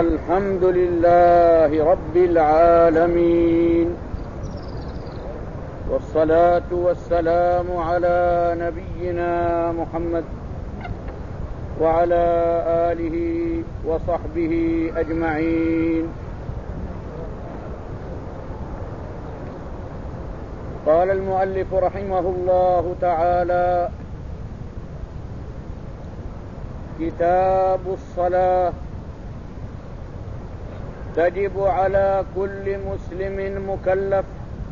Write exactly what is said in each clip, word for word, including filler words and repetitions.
الحمد لله رب العالمين، والصلاة والسلام على نبينا محمد وعلى آله وصحبه أجمعين. قال المؤلف رحمه الله تعالى: كتاب الصلاة. تجب على كل مسلم مكلف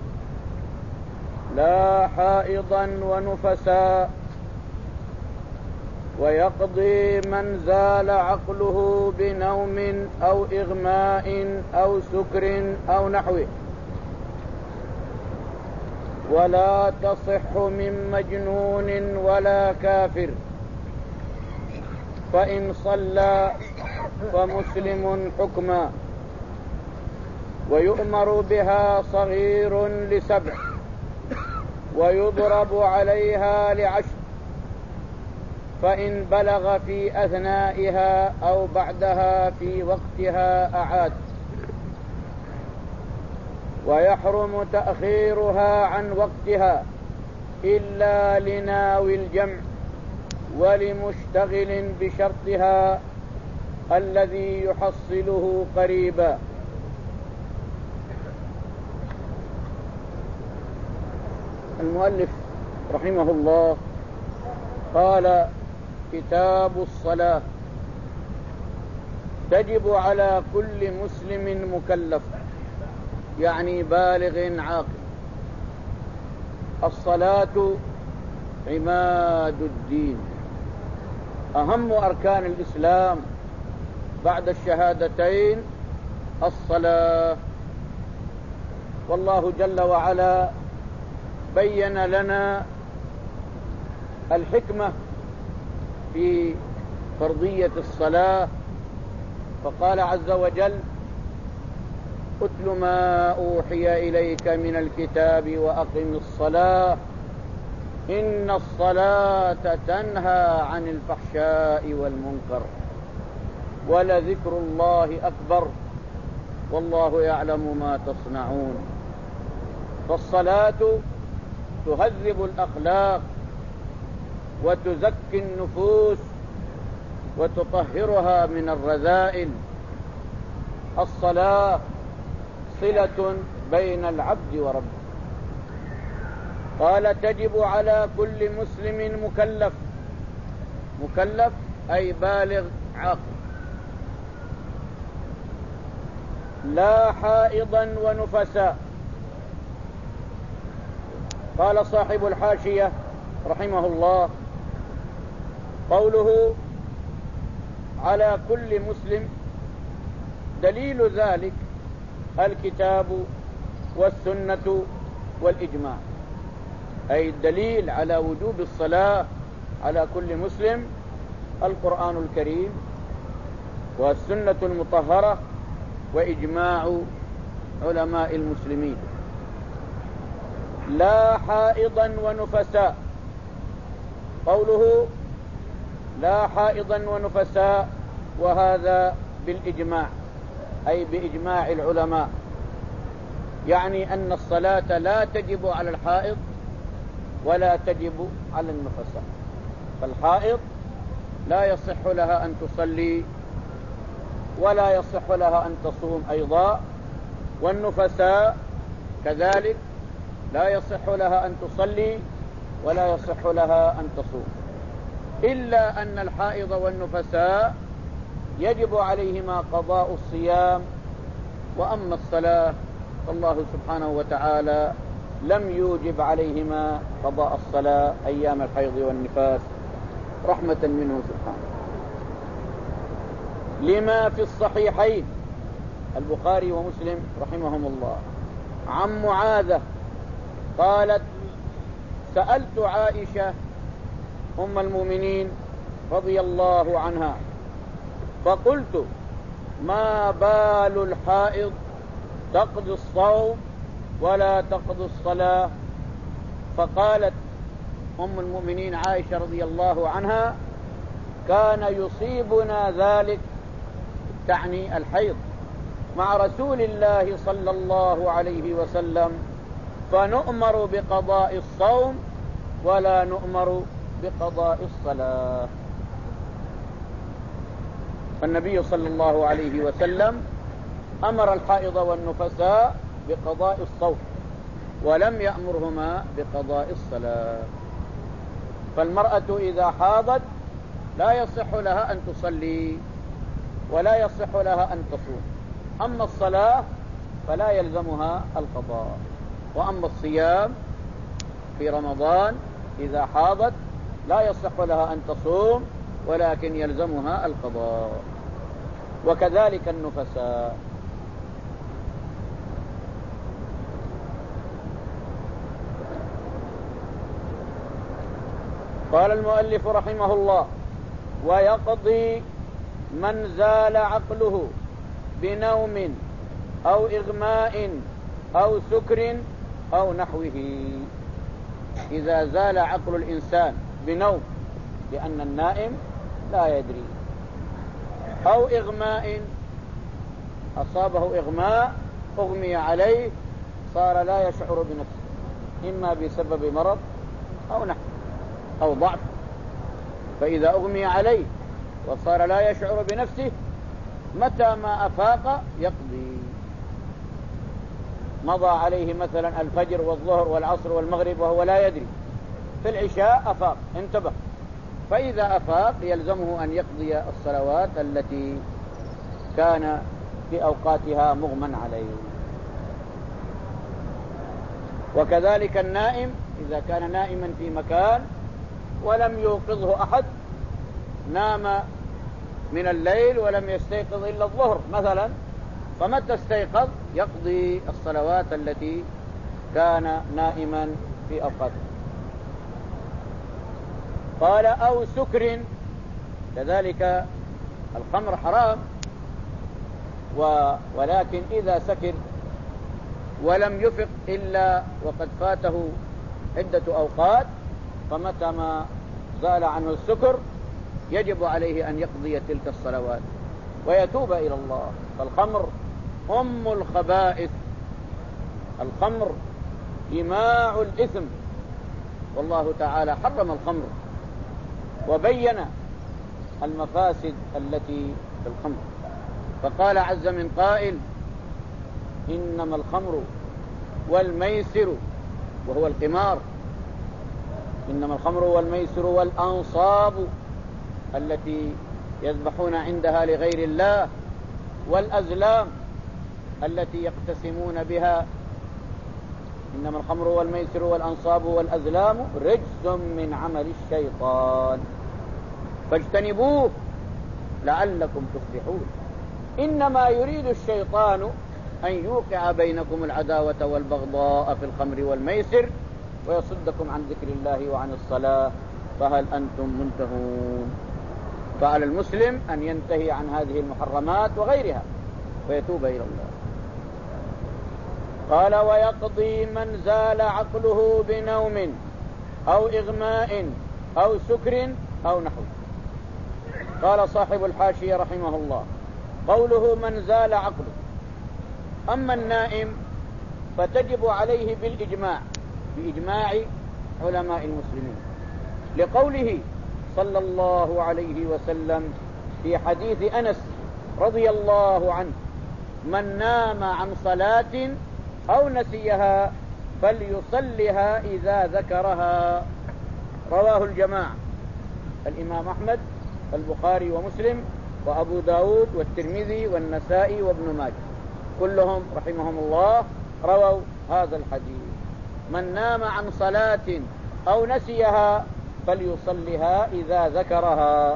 لا حائضا ونفساء، ويقضي من زال عقله بنوم أو إغماء أو سكر أو نحوه، ولا تصح من مجنون ولا كافر، فإن صلى فمسلم حكما، ويؤمر بها صغير لسبع، ويضرب عليها لعشر، فإن بلغ في أثنائها أو بعدها في وقتها أعاد، ويحرم تأخيرها عن وقتها إلا لناوي الجمع ولمشتغل بشرطها الذي يحصله قريبا. المؤلف رحمه الله قال: كتاب الصلاة. تجب على كل مسلم مكلف، يعني بالغ عاقل. الصلاة عماد الدين، أهم أركان الإسلام بعد الشهادتين الصلاة. والله جل وعلا بين لنا الحكمة في فرضية الصلاة، فقال عز وجل: اتل ما أوحي إليك من الكتاب وأقم الصلاة إن الصلاة تنهى عن الفحشاء والمنكر ولذكر الله أكبر والله يعلم ما تصنعون. فالصلاة تهذب الأخلاق وتزكي النفوس وتطهرها من الرذائل. الصلاة صلة بين العبد وربه. قال: تجب على كل مسلم مكلف. مكلف أي بالغ عاقل، لا حائضا ونفساء. قال صاحب الحاشية رحمه الله: قوله على كل مسلم دليل ذلك الكتاب والسنة والإجماع، أي الدليل على وجوب الصلاة على كل مسلم القرآن الكريم والسنة المطهرة وإجماع علماء المسلمين. لا حائضا ونفساء. قوله لا حائضا ونفساء، وهذا بالإجماع، أي بإجماع العلماء، يعني أن الصلاة لا تجب على الحائض ولا تجب على النفساء. فالحائض لا يصح لها أن تصلي ولا يصح لها أن تصوم أيضا، والنفساء كذلك لا يصح لها أن تصلي ولا يصح لها أن تصوم، إلا أن الحائض والنفساء يجب عليهما قضاء الصيام. وأما الصلاة فالله سبحانه وتعالى لم يوجب عليهما قضاء الصلاة أيام الحيض والنفاس رحمة منه سبحانه. لما في الصحيحين البخاري ومسلم رحمهم الله عن معاذة قالت: سألت عائشة أم المؤمنين رضي الله عنها فقلت: ما بال الحائض تقضي الصوم ولا تقضي الصلاة؟ فقالت أم المؤمنين عائشة رضي الله عنها: كان يصيبنا ذلك تعني الحيض مع رسول الله صلى الله عليه وسلم، فنؤمر بقضاء الصوم ولا نؤمر بقضاء الصلاة. فالنبي صلى الله عليه وسلم أمر الحائض والنفساء بقضاء الصوم ولم يأمرهما بقضاء الصلاة. فالمرأة إذا حاضت لا يصح لها أن تصلي ولا يصح لها أن تصوم، أما الصلاة فلا يلزمها القضاء، وأما الصيام في رمضان إذا حاضت لا يصح لها أن تصوم ولكن يلزمها القضاء، وكذلك النفساء. قال المؤلف رحمه الله: ويقضي من زال عقله بنوم أو إغماء أو سكر أو نحوه. إذا زال عقل الإنسان بنوم، لأن النائم لا يدري، أو إغماء، أصابه إغماء أغمي عليه صار لا يشعر بنفسه، إما بسبب مرض أو نحو أو ضعف. فإذا أغمي عليه وصار لا يشعر بنفسه متى ما أفاق يقضي. مضى عليه مثلا الفجر والظهر والعصر والمغرب وهو لا يدري، في العشاء أفاق انتبه، فإذا أفاق يلزمه أن يقضي الصلوات التي كان في أوقاتها مغمى عليه. وكذلك النائم إذا كان نائما في مكان ولم يوقظه أحد، نام من الليل ولم يستيقظ إلا الظهر مثلا، فمتى استيقظ يقضي الصلوات التي كان نائما في أوقاته. قال: أو سكر، كذلك الخمر حرام، ولكن إذا سكر ولم يفق إلا وقد فاته عدة أوقات، فمتى ما زال عنه السكر يجب عليه أن يقضي تلك الصلوات ويتوب إلى الله. فالخمر أم الخبائث، الخمر جماع الإثم، والله تعالى حرم الخمر وبين المفاسد التي في الخمر، فقال عز من قائل: إنما الخمر والميسر، وهو القمار، إنما الخمر والميسر والأنصاب التي يذبحون عندها لغير الله، والأزلام التي يقتسمون بها. إنما الخمر والميسر والأنصاب والأزلام رجس من عمل الشيطان فاجتنبوه لعلكم تفلحون. إنما يريد الشيطان أن يوقع بينكم العداوة والبغضاء في الخمر والميسر ويصدكم عن ذكر الله وعن الصلاة فهل أنتم منتهون. فعلى المسلم أن ينتهي عن هذه المحرمات وغيرها ويتوب إلى الله. قال: ويقضي من زال عقله بنوم أو إغماء أو سكر أو نحو. قال صاحب الحاشية رحمه الله: قوله من زال عقله، أما النائم فتجب عليه بالإجماع، بإجماع علماء المسلمين، لقوله صلى الله عليه وسلم في حديث أنس رضي الله عنه: من نام عن صلاة أو نسيها فليصلها إذا ذكرها. رواه الجماعة، الإمام أحمد البخاري ومسلم وأبو داود والترمذي والنسائي وابن ماجه، كلهم رحمهم الله رووا هذا الحديث: من نام عن صلاة أو نسيها فليصلها إذا ذكرها.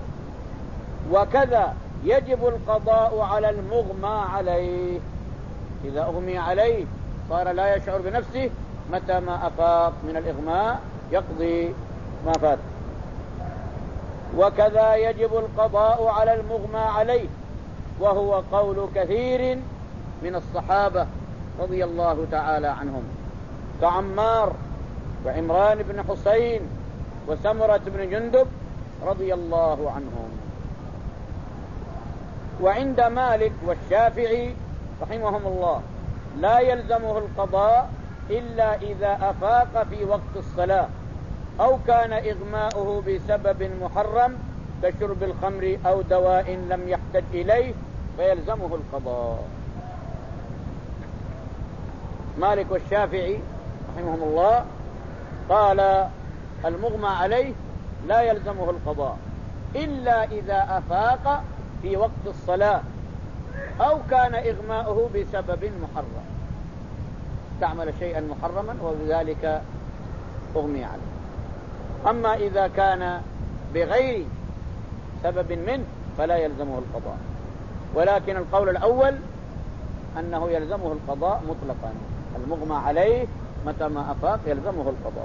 وكذا يجب القضاء على المغمى عليه، إذا أغمي عليه صار لا يشعر بنفسه، متى ما أفاق من الإغماء يقضي ما فات. وكذا يجب القضاء على المغمى عليه، وهو قول كثير من الصحابة رضي الله تعالى عنهم، كعمار وعمران بن حسين وسمرة بن جندب رضي الله عنهم. وعند مالك والشافعي رحمهم الله لا يلزمه القضاء إلا إذا أفاق في وقت الصلاة أو كان إغماؤه بسبب محرم كشرب الخمر أو دواء لم يحتج إليه فيلزمه القضاء. مالك والشافعي رحمهم الله قال المغمى عليه لا يلزمه القضاء إلا إذا أفاق في وقت الصلاة أو كان إغماؤه بسبب محرم، استعمل شيئا محرما وبذلك أغمي عليه. أما إذا كان بغير سبب منه فلا يلزمه القضاء، ولكن القول الأول أنه يلزمه القضاء مطلقا، المغمى عليه متى ما أفاق يلزمه القضاء.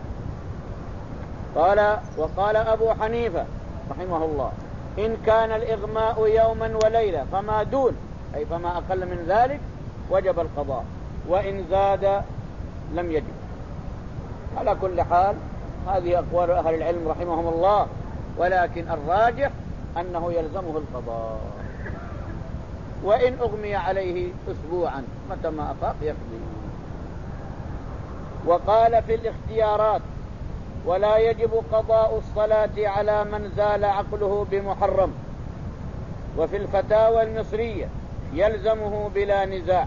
قال وقال أبو حنيفة رحمه الله إن كان الإغماء يوما وليلة فما دون، أي فما أقل من ذلك وجب القضاء، وإن زاد لم يجب. على كل حال هذه أقوال أهل العلم رحمهم الله، ولكن الراجح أنه يلزمه القضاء، وإن أغمي عليه أسبوعا متى ما أفاق يقضي. وقال في الاختيارات ولا يجب قضاء الصلاة على من زال عقله بمحرم. وفي الفتاوى المصرية يلزمه بلا نزاع.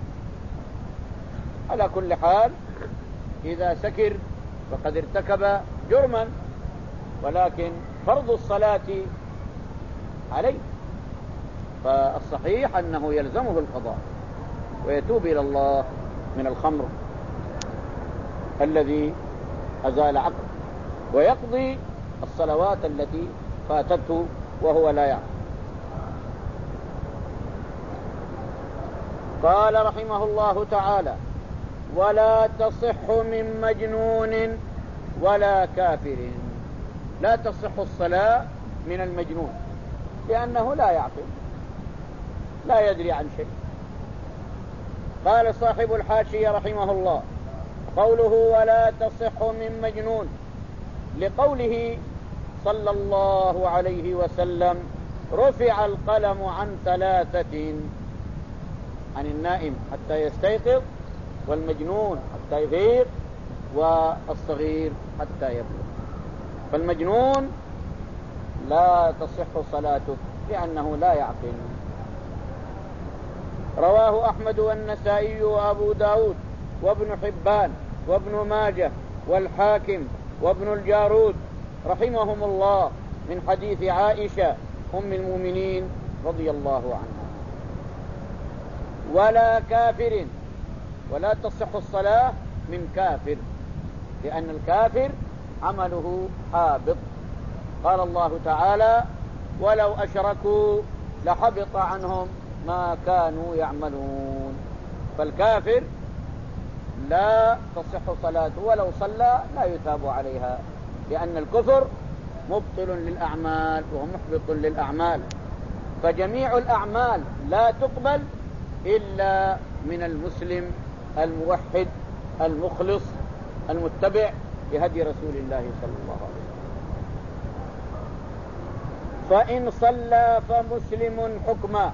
على كل حال إذا سكر فقد ارتكب جرما، ولكن فرض الصلاة عليه، فالصحيح أنه يلزمه القضاء ويتوب إلى الله من الخمر الذي أزال عقله، ويقضي الصلوات التي فاتته وهو لا يعلم. قال رحمه الله تعالى ولا تصح من مجنون ولا كافر. لا تصح الصلاة من المجنون لأنه لا يعقل، لا يدري عن شيء. قال صاحب الحاشية رحمه الله قوله ولا تصح من مجنون لقوله صلى الله عليه وسلم رفع القلم عن ثلاثة، عن النائم حتى يستيقظ، والمجنون حتى يفيق، والصغير حتى يبلغ. فالمجنون لا تصح صلاته لأنه لا يعقل. رواه أحمد والنسائي وأبو داود وابن حبان وابن ماجه والحاكم وابن الجارود رحمهم الله من حديث عائشة أم المؤمنين رضي الله عنها. ولا كافر، ولا تصح الصلاة من كافر لأن الكافر عمله حابط. قال الله تعالى ولو أشركوا لحبط عنهم ما كانوا يعملون. فالكافر لا تصح صلاته ولو صلى لا يثاب عليها، لأن الكفر مبطل للأعمال ومحبط للأعمال. فجميع الأعمال لا تقبل إلا من المسلم الموحد المخلص المتبع لهدي رسول الله صلى الله عليه وسلم. فإن صلى فمسلم حكما.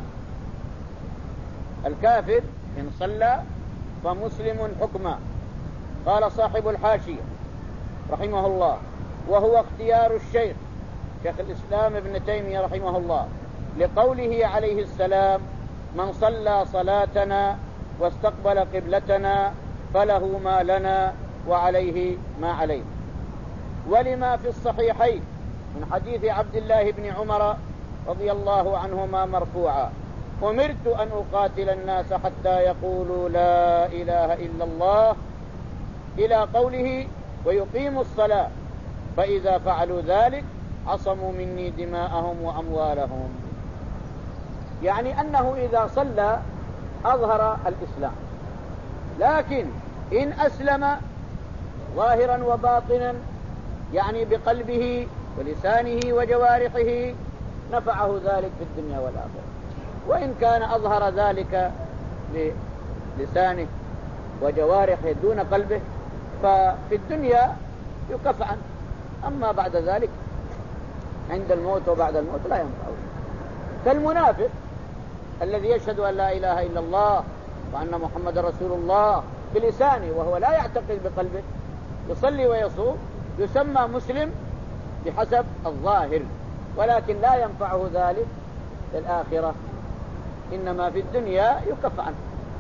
الكافر إن صلى فمسلم حكما. قال صاحب الحاشية رحمه الله وهو اختيار الشيخ شيخ الإسلام ابن تيمية رحمه الله لقوله عليه السلام من صلى صلاتنا واستقبل قبلتنا فله ما لنا وعليه ما عليه. ولما في الصحيحين من حديث عبد الله بن عمر رضي الله عنهما مرفوعا أمرت أن أقاتل الناس حتى يقولوا لا إله إلا الله إلى قوله ويقيموا الصلاة فإذا فعلوا ذلك عصموا مني دماءهم وأموالهم. يعني أنه إذا صلى أظهر الإسلام، لكن إن أسلم ظاهرا وباطنا يعني بقلبه ولسانه وجوارحه نفعه ذلك في الدنيا والآخرة. وإن كان أظهر ذلك بلسانه وجوارحه دون قلبه ففي الدنيا يكف عنه، أما بعد ذلك عند الموت وبعد الموت لا ينفعه. كالمنافق الذي يشهد أن لا إله إلا الله وأن محمد رسول الله بلسانه وهو لا يعتقد بقلبه، يصلي ويصوم، يسمى مسلم بحسب الظاهر، ولكن لا ينفعه ذلك في الآخرة، إنما في الدنيا يكف عنه.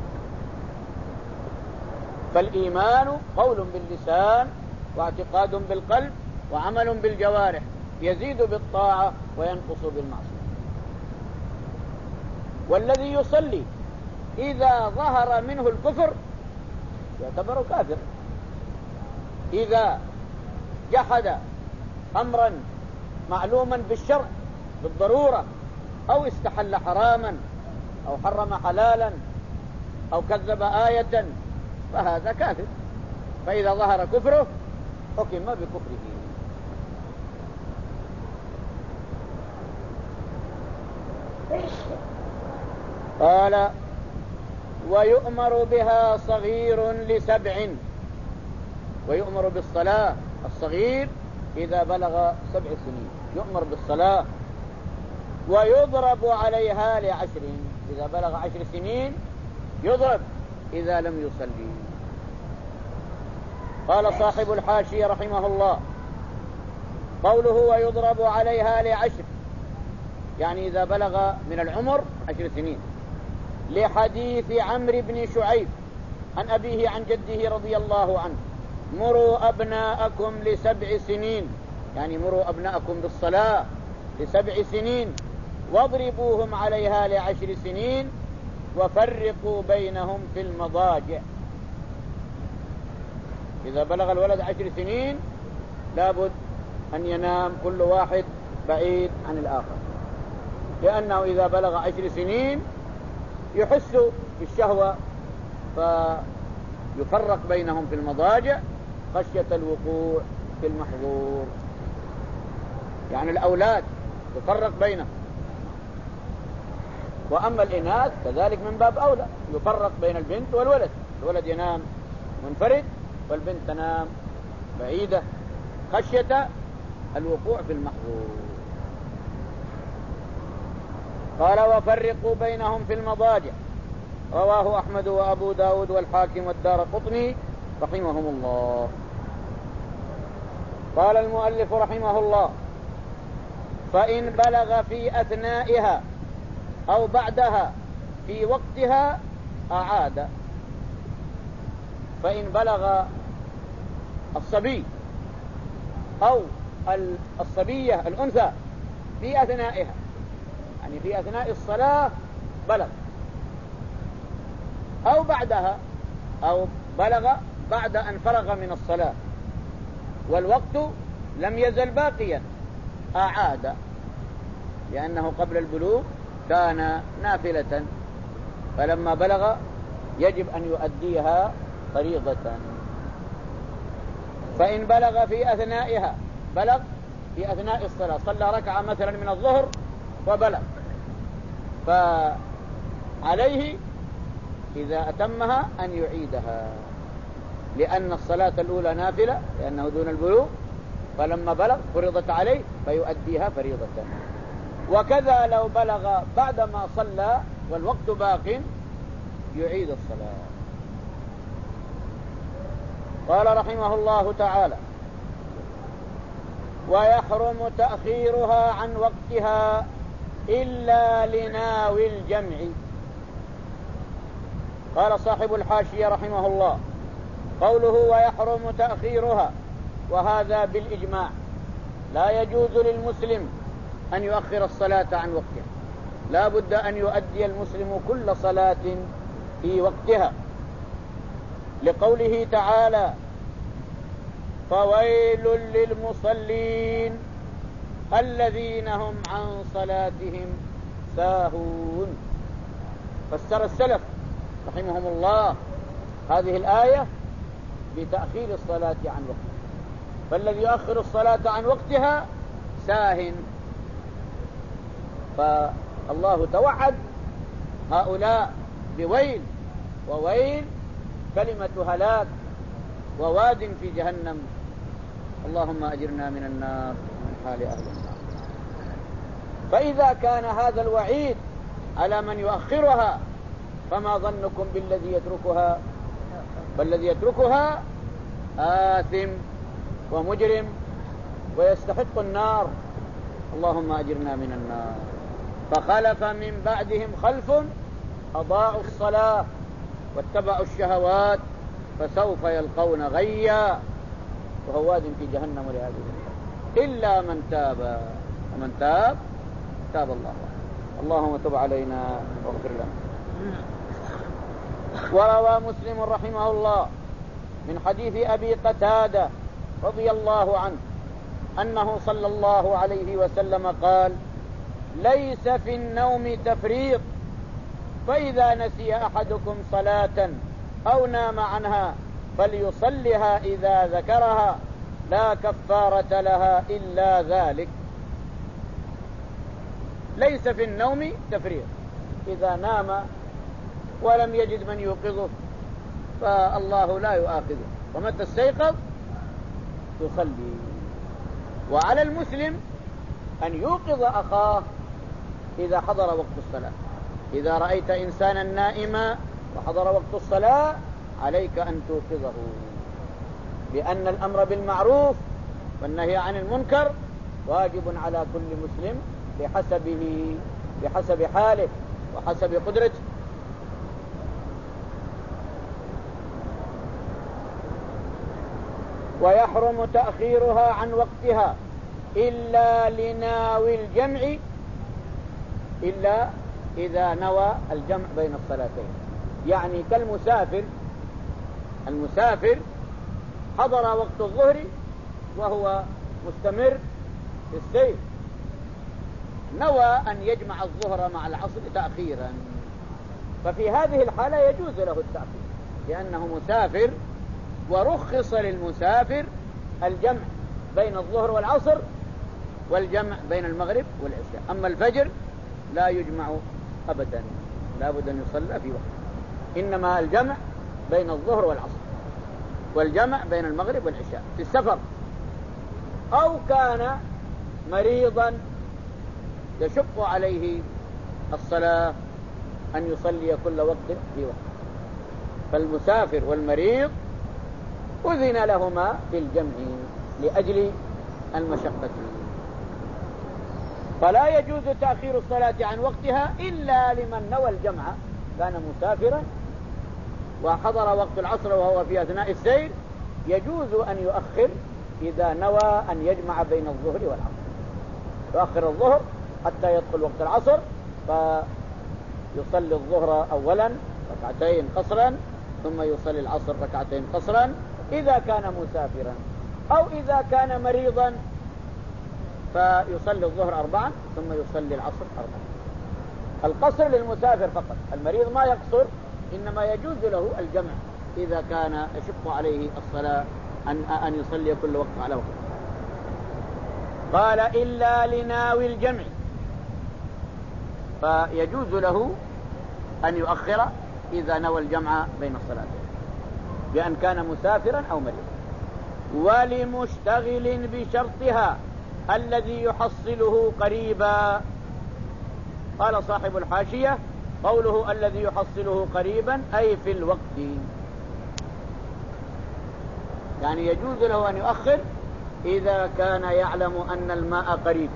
فالإيمان قول باللسان واعتقاد بالقلب وعمل بالجوارح، يزيد بالطاعة وينقص بالمعصية. والذي يصلي إذا ظهر منه الكفر يعتبر كافر، إذا جحد أمرا معلوما بالشرع بالضرورة، أو استحل حراما أو حرم حلالا أو كذب آية فهذا كافر، فإذا ظهر كفره حكم بكفره. قال ويؤمر بها صغير لسبع، ويؤمر بالصلاة الصغير إذا بلغ سبع سنين يؤمر بالصلاة، ويضرب عليها لعشر، إذا بلغ عشر سنين يضرب إذا لم يصلي. قال صاحب الحاشية رحمه الله قوله ويضرب عليها لعشر يعني إذا بلغ من العمر عشر سنين، لحديث عمرو بن شعيب عن أبيه عن جده رضي الله عنه مروا أبناءكم لسبع سنين، يعني مروا أبناءكم بالصلاة لسبع سنين واضربوهم عليها لعشر سنين وفرقوا بينهم في المضاجع. إذا بلغ الولد عشر سنين لابد أن ينام كل واحد بعيد عن الآخر، لأنه إذا بلغ عشر سنين يحس بالشهوة فيفرق بينهم في المضاجع خشية الوقوع في المحظور، يعني الأولاد يفرق بينهم. وأما الإناث كذلك من باب أولى، يفرق بين البنت والولد، الولد ينام منفرد والبنت تنام بعيدة خشية الوقوع في المحظور. قال وفرقوا بينهم في المضاجع، رواه أحمد وأبو داود والحاكم والدارقطني رحمهم الله. قال المؤلف رحمه الله فإن بلغ في أثنائها أو بعدها في وقتها أعاد. فإن بلغ الصبي أو الصبية الأنثى في أثنائها، يعني في أثناء الصلاة بلغ، أو بعدها، أو بلغ بعد أن فرغ من الصلاة والوقت لم يزل باقيا أعاد، لأنه قبل البلوغ كان نافلة، فلما بلغ يجب أن يؤديها فريضة. فإن بلغ في أثنائها، بلغ في أثناء الصلاة، صلى ركعة مثلا من الظهر وبلغ، فعليه إذا أتمها أن يعيدها، لأن الصلاة الأولى نافلة لأنه دون البلوغ، فلما بلغ فرضت عليه فيؤديها فريضة. وكذا لو بلغ بعدما صلى والوقت باق يعيد الصلاة. قال رحمه الله تعالى ويحرم تأخيرها عن وقتها إلا لناوي الجمع. قال صاحب الحاشية رحمه الله قوله ويحرم تأخيرها، وهذا بالإجماع، لا يجوز للمسلم أن يؤخر الصلاة عن وقتها، لا بد أن يؤدي المسلم كل صلاة في وقتها، لقوله تعالى فويل للمصلين الذين هم عن صلاتهم ساهون. فسر السلف رحمهم الله هذه الآية بتأخير الصلاة عن وقتها، فالذي يؤخر الصلاة عن وقتها ساه. فالله توعد هؤلاء بويل، وويل كلمة هلاك وواد في جهنم. اللهم أجرنا من النار من حال أهل النار. فإذا كان هذا الوعيد على من يؤخرها فما ظنكم بالذي يتركها؟ فالذي يتركها آثم ومجرم ويستحق النار. اللهم أجرنا من النار. فخلف من بعدهم خلف أضاعوا الصلاة واتبعوا الشهوات فسوف يلقون غيا وهواد في جهنم لهذه إلا من تاب. ومن تاب تاب الله. اللهم تب علينا واغفر لنا. وروى مسلم رحمه الله من حديث أبي قتادة رضي الله عنه أنه صلى الله عليه وسلم قال: ليس في النوم تفريط، فإذا نسي أحدكم صلاة أو نام عنها فليصلها إذا ذكرها لا كفارة لها إلا ذلك. ليس في النوم تفريط، إذا نام ولم يجد من يوقظه فالله لا يؤاخذه، ومتى استيقظ يصلي. وعلى المسلم أن يوقظ أخاه إذا حضر وقت الصلاة. إذا رأيت إنسانا نائما وحضر وقت الصلاة عليك أن توقظه، لأن الأمر بالمعروف والنهي عن المنكر واجب على كل مسلم بحسبه بحسب حاله وحسب قدرته. ويحرم تأخيرها عن وقتها إلا لناوي الجمع، إلا إذا نوى الجمع بين الصلاتين. يعني كالمسافر، المسافر حضر وقت الظهر وهو مستمر في السير، نوى أن يجمع الظهر مع العصر تأخيرا، ففي هذه الحالة يجوز له التأخير لأنه مسافر، ورخص للمسافر الجمع بين الظهر والعصر والجمع بين المغرب والعشاء. أما الفجر لا يجمع أبدا، لا بد أن يصلى في وقت، إنما الجمع بين الظهر والعصر والجمع بين المغرب والعشاء في السفر. أو كان مريضا يشق عليه الصلاة أن يصلي كل وقت في وقت، فالمسافر والمريض أذن لهما في الجمع لأجل المشقة. فلا يجوز تأخير الصلاة عن وقتها إلا لمن نوى الجمع، كان مسافرا وحضر وقت العصر وهو في أثناء السير، يجوز أن يؤخر إذا نوى أن يجمع بين الظهر والعصر، يؤخر الظهر حتى يدخل وقت العصر فيصلي الظهر أولا ركعتين قصرا، ثم يصلي العصر ركعتين قصرا إذا كان مسافرا. أو إذا كان مريضا فيصلي الظهر أربعا ثم يصلي العصر أربعا. القصر للمسافر فقط، المريض ما يقصر، إنما يجوز له الجمع إذا كان يشق عليه الصلاة أن أن يصلي كل وقت على وقت. قال: إلا لناوي الجمع، فيجوز له أن يؤخر إذا نوى الجمع بين الصلاتين بأن كان مسافرا أو مريضا. ولمشتغل بشرطها الذي يحصله قريبا. قال صاحب الحاشية: قوله الذي يحصله قريبا أي في الوقت، يعني يجوز له أن يؤخر إذا كان يعلم أن الماء قريب.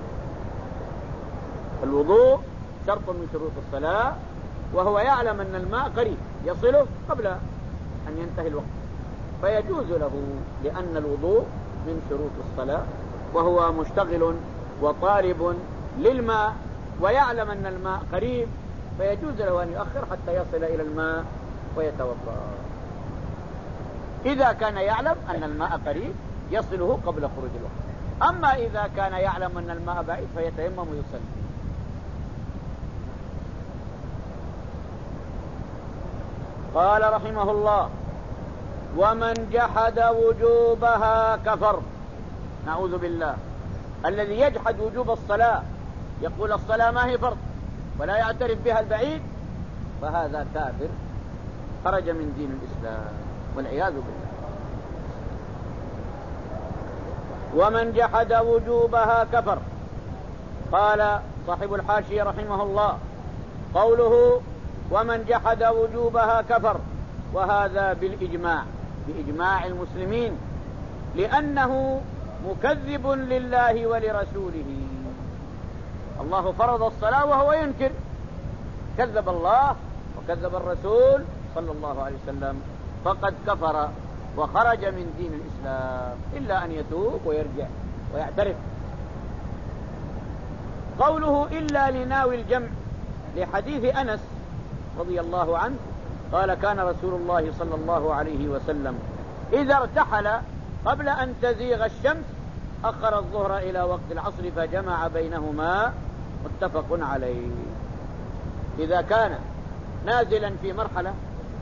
الوضوء شرط من شروط الصلاة، وهو يعلم أن الماء قريب يصله قبل أن ينتهي الوقت، فيجوز له لأن الوضوء من شروط الصلاة، وهو مشتغل وطالب للماء ويعلم أن الماء قريب، فيجوز له أن يؤخر حتى يصل إلى الماء ويتوضأ. إذا كان يعلم أن الماء قريب يصله قبل خروج الوقت. أما إذا كان يعلم أن الماء بعيد فيتيمم ويصلي. قال رحمه الله: ومن جحد وجوبها كفر. نعوذ بالله. الذي يجحد وجوب الصلاة يقول الصلاة ما هي فرض ولا يعترف بها البعيد، فهذا كافر خرج من دين الإسلام والعياذ بالله. ومن جحد وجوبها كفر. قال صاحب الحاشية رحمه الله قوله ومن جحد وجوبها كفر، وهذا بالإجماع، بإجماع المسلمين، لأنه مكذب لله ولرسوله. الله فرض الصلاة وهو ينكر، كذب الله وكذب الرسول صلى الله عليه وسلم، فقد كفر وخرج من دين الإسلام إلا أن يتوب ويرجع ويعترف. قوله إلا لناوي الجمع لحديث أنس رضي الله عنه قال كان رسول الله صلى الله عليه وسلم إذا ارتحل قبل أن تزيغ الشمس أخر الظهر إلى وقت العصر فجمع بينهما، متفق عليه. إذا كان نازلا في مرحلة،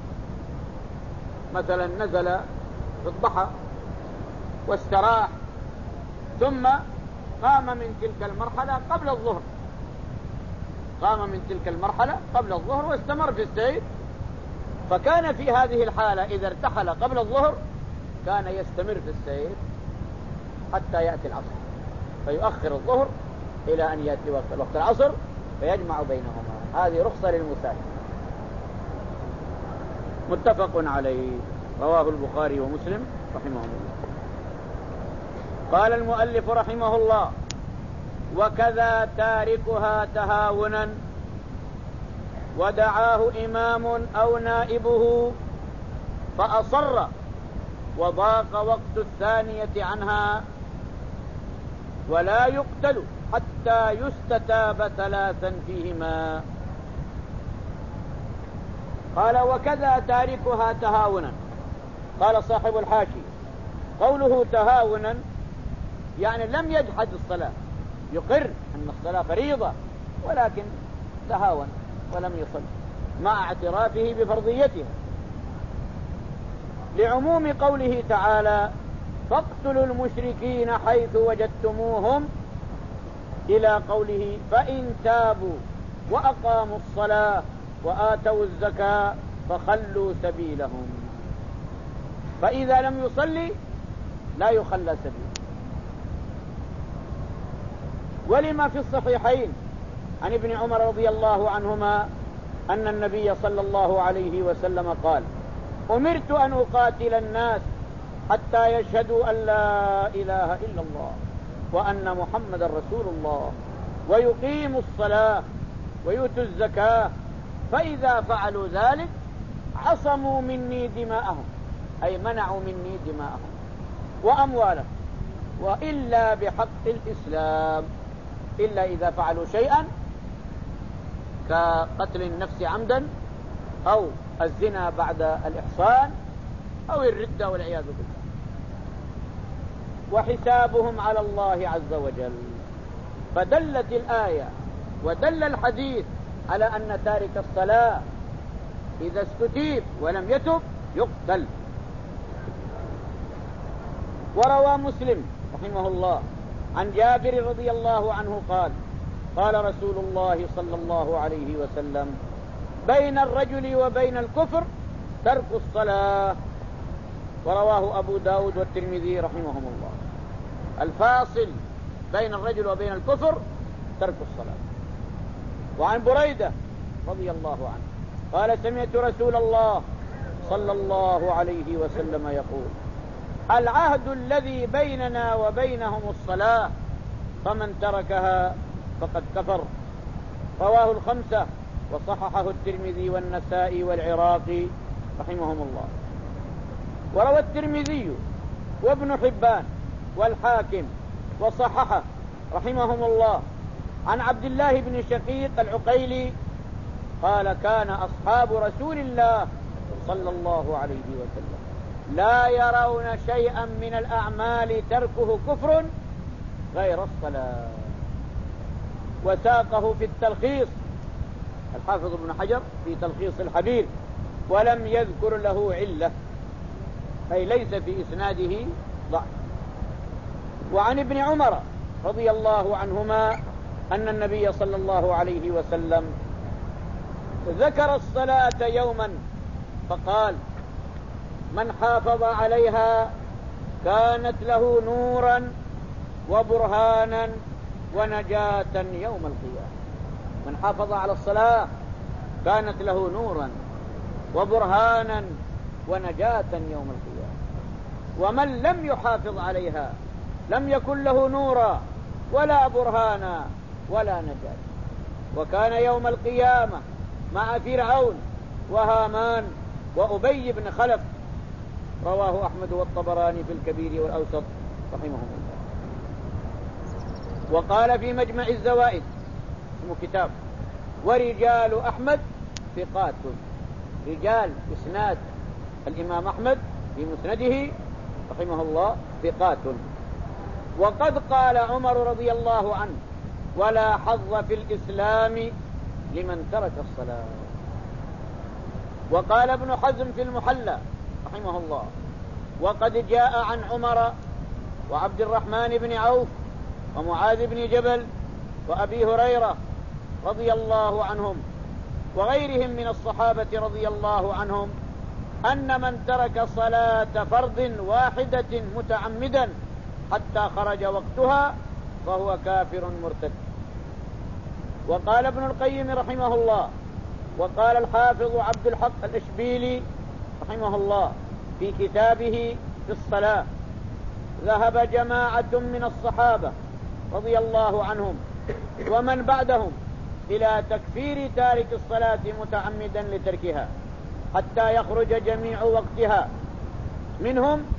مثلا نزل في الضحى واستراح ثم قام من تلك المرحلة قبل الظهر، قام من تلك المرحلة قبل الظهر واستمر في السير، فكان في هذه الحالة إذا ارتحل قبل الظهر كان يستمر في السير حتى يأتي العصر، فيؤخر الظهر إلى أن يأتي وقت وقت العصر فيجمع بينهما. هذه رخصة للمسافر، متفق عليه، رواه البخاري ومسلم رحمه الله. قال المؤلف رحمه الله وكذا تاركها تهاونا ودعاه إمام أو نائبه فأصر وضاق وقت الثانية عنها ولا يقتل حتى يستتاب ثلاثا فيهما. قال وكذا تاركها تهاونا. قال صاحب الحاشي قوله تهاونا يعني لم يجحد الصلاة، يقر أن الصلاة فريضة ولكن تهاون ولم يصل مع اعترافه بفرضيتها، لعموم قوله تعالى فاقتلوا المشركين حيث وجدتموهم إلى قوله فإن تابوا وأقاموا الصلاة وآتوا الزكاة فخلوا سبيلهم، فإذا لم يصلي لا يخلى سبيله. ولما في الصحيحين عن ابن عمر رضي الله عنهما أن النبي صلى الله عليه وسلم قال أمرت أن أقاتل الناس حتى يشهدوا أن لا إله إلا الله وأن محمد رسول الله ويقيموا الصلاة ويؤتوا الزكاة، فإذا فعلوا ذلك عصموا مني دماءهم، أي منعوا مني دماءهم وأموالهم، وإلا بحق الإسلام، إلا إذا فعلوا شيئا كقتل النفس عمدا أو الزنا بعد الإحصان أو الردة والعياذ بالله، وحسابهم على الله عز وجل. فدلت الآية ودل الحديث على أن تارك الصلاة إذا استتيب ولم يتب يقتل. وروى مسلم رحمه الله عن جابر رضي الله عنه قال قال رسول الله صلى الله عليه وسلم بين الرجل وبين الكفر ترك الصلاة. ورواه أبو داود والترمذي رحمهم الله. الفاصل بين الرجل وبين الكفر ترك الصلاة. وعن بريدة رضي الله عنه قال سمعت رسول الله صلى الله عليه وسلم يقول العهد الذي بيننا وبينهم الصلاة فمن تركها فقد كفر. رواه الخمسة وصححه الترمذي والنسائي والعراقي رحمهم الله. وروى الترمذي وابن حبان والحاكم وصححه رحمهم الله عن عبد الله بن شقيق العقيلي قال كان أصحاب رسول الله صلى الله عليه وسلم لا يرون شيئا من الأعمال تركه كفر غير الصلاة. وساقه في التلخيص الحافظ ابن حجر في تلخيص الحبير ولم يذكر له علة، أي ليس في إسناده ضعف. وعن ابن عمر رضي الله عنهما أن النبي صلى الله عليه وسلم ذكر الصلاة يوما فقال من حافظ عليها كانت له نورا وبرهانا ونجاة يوم القيامة. من حافظ على الصلاة كانت له نورا وبرهانا ونجاة يوم القيامة، ومن لم يحافظ عليها لم يكن له نورا ولا برهانا ولا نجاة. وكان يوم القيامة مع فرعون وهامان وأبي بن خلف، رواه أحمد والطبراني في الكبير والأوسط رحمهم الله. وقال في مجمع الزوائد، اسمه كتاب، ورجال أحمد ثقات، رجال إسناد الإمام أحمد في مسنده رحمه الله ثقات. وقد قال عمر رضي الله عنه: ولا حظ في الإسلام لمن ترك الصلاة. وقال ابن حزم في المحلى رحمه الله: وقد جاء عن عمر وعبد الرحمن بن عوف ومعاذ بن جبل وأبي هريرة رضي الله عنهم وغيرهم من الصحابة رضي الله عنهم أن من ترك صلاة فرض واحدة متعمدا حتى خرج وقتها فهو كافر مرتد. وقال ابن القيم رحمه الله، وقال الحافظ عبد الحق الإشبيلي رحمه الله في كتابه في الصلاة: ذهب جماعة من الصحابة رضي الله عنهم ومن بعدهم إلى تكفير تارك الصلاة متعمدا لتركها حتى يخرج جميع وقتها، منهم